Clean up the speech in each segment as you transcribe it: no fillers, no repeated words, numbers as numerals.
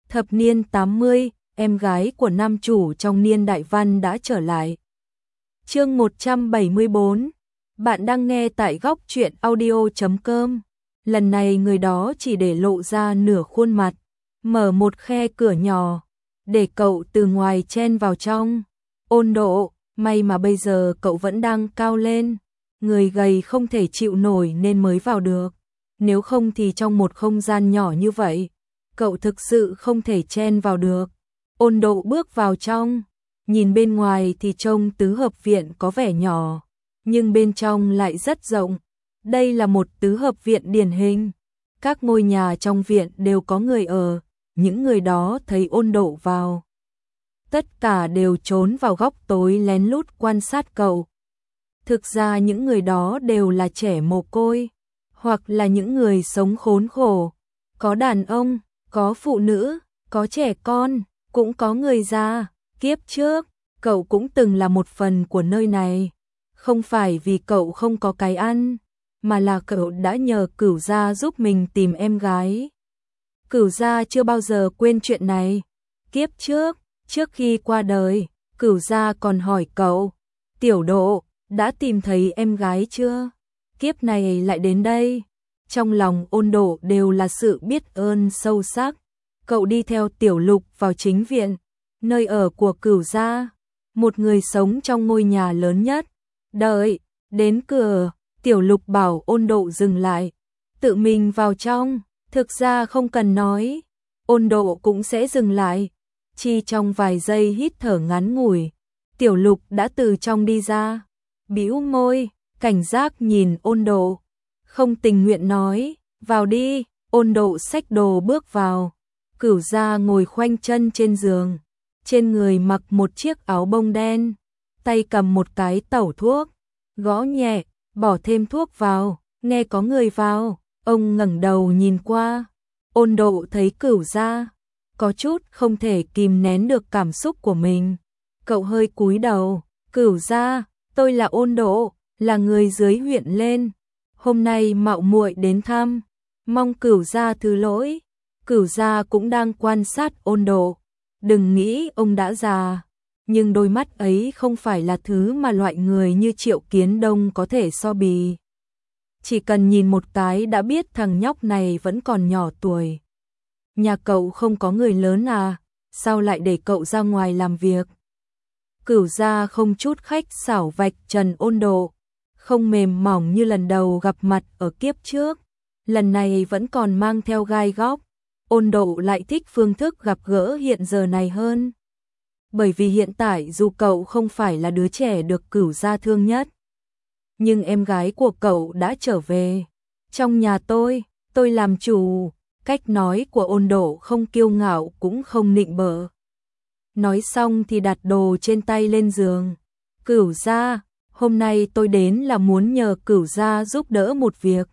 Thập niên 80, em gái của nam chủ trong niên đại văn đã trở lại. Chương 174. Bạn đang nghe tại góc truyện audio.com. Lần này người đó chỉ để lộ ra nửa khuôn mặt, mở một khe cửa nhỏ, để cậu từ ngoài chen vào trong. Ôn Độ, may mà bây giờ cậu vẫn đang cao lên, người gầy không thể chịu nổi nên mới vào được. Nếu không thì trong một không gian nhỏ như vậy, cậu thực sự không thể chen vào được. Ôn Độ bước vào trong, nhìn bên ngoài thì trông tứ hợp viện có vẻ nhỏ, nhưng bên trong lại rất rộng. Đây là một tứ hợp viện điển hình. Các ngôi nhà trong viện đều có người ở, những người đó thấy Ôn Độ vào, tất cả đều trốn vào góc tối lén lút quan sát cậu. Thực ra những người đó đều là trẻ mồ côi, hoặc là những người sống khốn khổ, có đàn ông, có phụ nữ, có trẻ con, cũng có người già. Kiếp trước, cậu cũng từng là một phần của nơi này, không phải vì cậu không có cái ăn, mà là cậu đã nhờ Cửu gia giúp mình tìm em gái. Cửu gia chưa bao giờ quên chuyện này. Kiếp trước, trước khi qua đời, Cửu gia còn hỏi cậu, Tiểu Độ, đã tìm thấy em gái chưa? Kiếp này lại đến đây. Trong lòng Ôn Độ đều là sự biết ơn sâu sắc. Cậu đi theo Tiểu Lục vào chính viện, nơi ở của Cửu gia, một người sống trong ngôi nhà lớn nhất. Đợi, đến cửa, Tiểu Lục bảo Ôn Độ dừng lại, tự mình vào trong. Thực ra không cần nói, Ôn Độ cũng sẽ dừng lại. Chỉ trong vài giây hít thở ngắn ngủi, Tiểu Lục đã từ trong đi ra, bĩu môi, cảnh giác nhìn Ôn Độ, không tình nguyện nói, vào đi. Ôn Độ xách đồ bước vào. Cửu gia ngồi khoanh chân trên giường, trên người mặc một chiếc áo bông đen, tay cầm một cái tẩu thuốc, gõ nhẹ, bỏ thêm thuốc vào, nghe có người vào. Ông ngẩng đầu nhìn qua, Ôn Độ thấy Cửu gia, có chút không thể kìm nén được cảm xúc của mình. Cậu hơi cúi đầu, Cửu gia, tôi là Ôn Độ, là người dưới huyện lên, hôm nay mạo muội đến thăm, mong Cửu gia thứ lỗi. Cửu gia cũng đang quan sát Ôn Độ, đừng nghĩ ông đã già, nhưng đôi mắt ấy không phải là thứ mà loại người như Triệu Kiến Đông có thể so bì. Chỉ cần nhìn một cái đã biết thằng nhóc này vẫn còn nhỏ tuổi. Nhà cậu không có người lớn à, sao lại để cậu ra ngoài làm việc? Cửu gia không chút khách sảo vạch trần Ôn Độ, không mềm mỏng như lần đầu gặp mặt ở kiếp trước, lần này vẫn còn mang theo gai góc. Ôn Độ lại thích phương thức gặp gỡ hiện giờ này hơn, bởi vì hiện tại dù cậu không phải là đứa trẻ được Cửu gia thương nhất, nhưng em gái của cậu đã trở về. Trong nhà tôi làm chủ. Cách nói của Ôn Độ không kiêu ngạo cũng không nịnh bợ. Nói xong thì đặt đồ trên tay lên giường. Cửu gia, hôm nay tôi đến là muốn nhờ Cửu gia giúp đỡ một việc.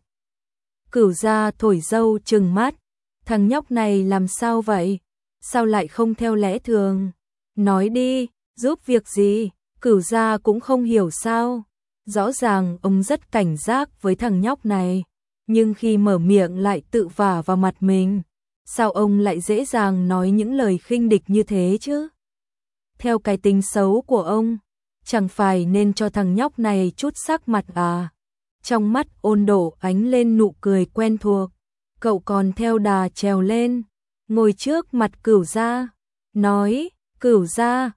Cửu gia thổi dâu trừng mắt, thằng nhóc này làm sao vậy? Sao lại không theo lẽ thường? Nói đi, giúp việc gì? Cửu gia cũng không hiểu sao. Rõ ràng ông rất cảnh giác với thằng nhóc này, nhưng khi mở miệng lại tự vả vào mặt mình. Sao ông lại dễ dàng nói những lời khinh địch như thế chứ? Theo cái tính xấu của ông, chẳng phải nên cho thằng nhóc này chút sắc mặt à? Trong mắt Ôn Độ ánh lên nụ cười quen thuộc. Cậu còn theo đà trèo lên, ngồi trước mặt Cửu gia, nói, Cửu gia,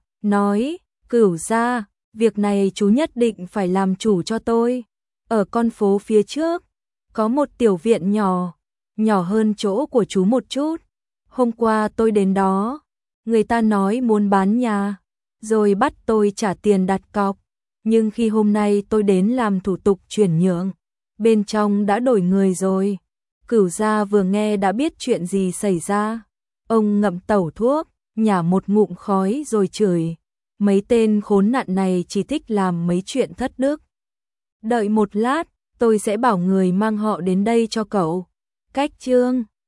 Cửu gia, việc này chú nhất định phải làm chủ cho tôi. Ở con phố phía trước, có một tiểu viện nhỏ, nhỏ hơn chỗ của chú một chút. Hôm qua tôi đến đó, người ta nói muốn bán nhà, rồi bắt tôi trả tiền đặt cọc. Nhưng khi hôm nay tôi đến làm thủ tục chuyển nhượng, bên trong đã đổi người rồi. Cửu gia vừa nghe đã biết chuyện gì xảy ra. Ông ngậm tẩu thuốc, nhả một ngụm khói rồi chửi. Mấy tên khốn nạn này chỉ thích làm mấy chuyện thất đức. Đợi một lát, tôi sẽ bảo người mang họ đến đây cho cậu. Cách chương